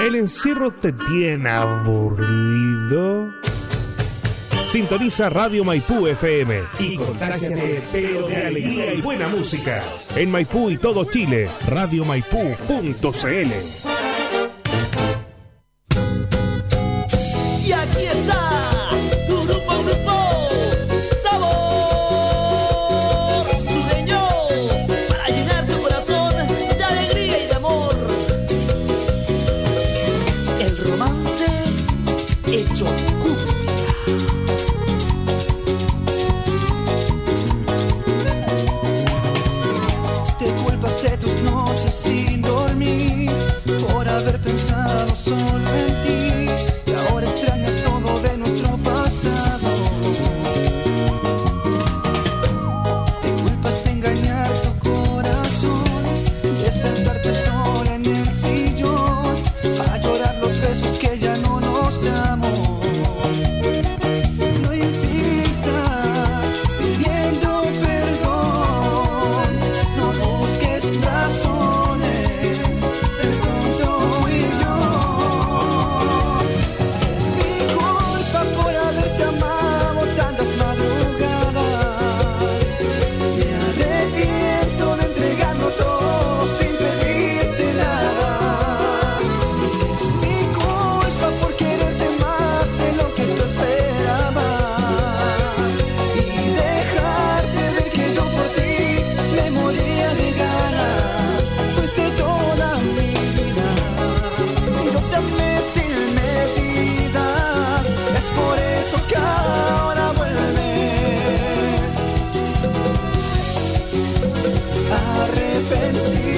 ¿El encierro te tiene aburrido? Sintoniza Radio Maipú FM y contágiate, pero de alegría y buena música. En Maipú y todo Chile, radiomaipú.cl. Y aquí está tu grupo Sabor Sureño, para llenar tu corazón de alegría y de amor. El romance hecho cumbia. Te culpas de tus noches sin dormir por haber pensado solo en ti, y ahora extrañas todo de nuestro pasado. Te culpas de engañar tu corazón, de sentarte sola en el sillón, a llorar los besos que ya no nos damos. No insistas pidiendo perdón, no busques razones, el tonto fui yo. Es mi culpa por haberte amado tantas madrugadas. Me arrepiento de entregarlo todo sin pedirte nada. Es mi culpa por quererte más de lo que tú esperabas y dejarte ver que yo por ti me moría de ganas. Fuiste toda mi vida, yo te amé sin medidas. Es por eso que ahora vuelves arrepentido.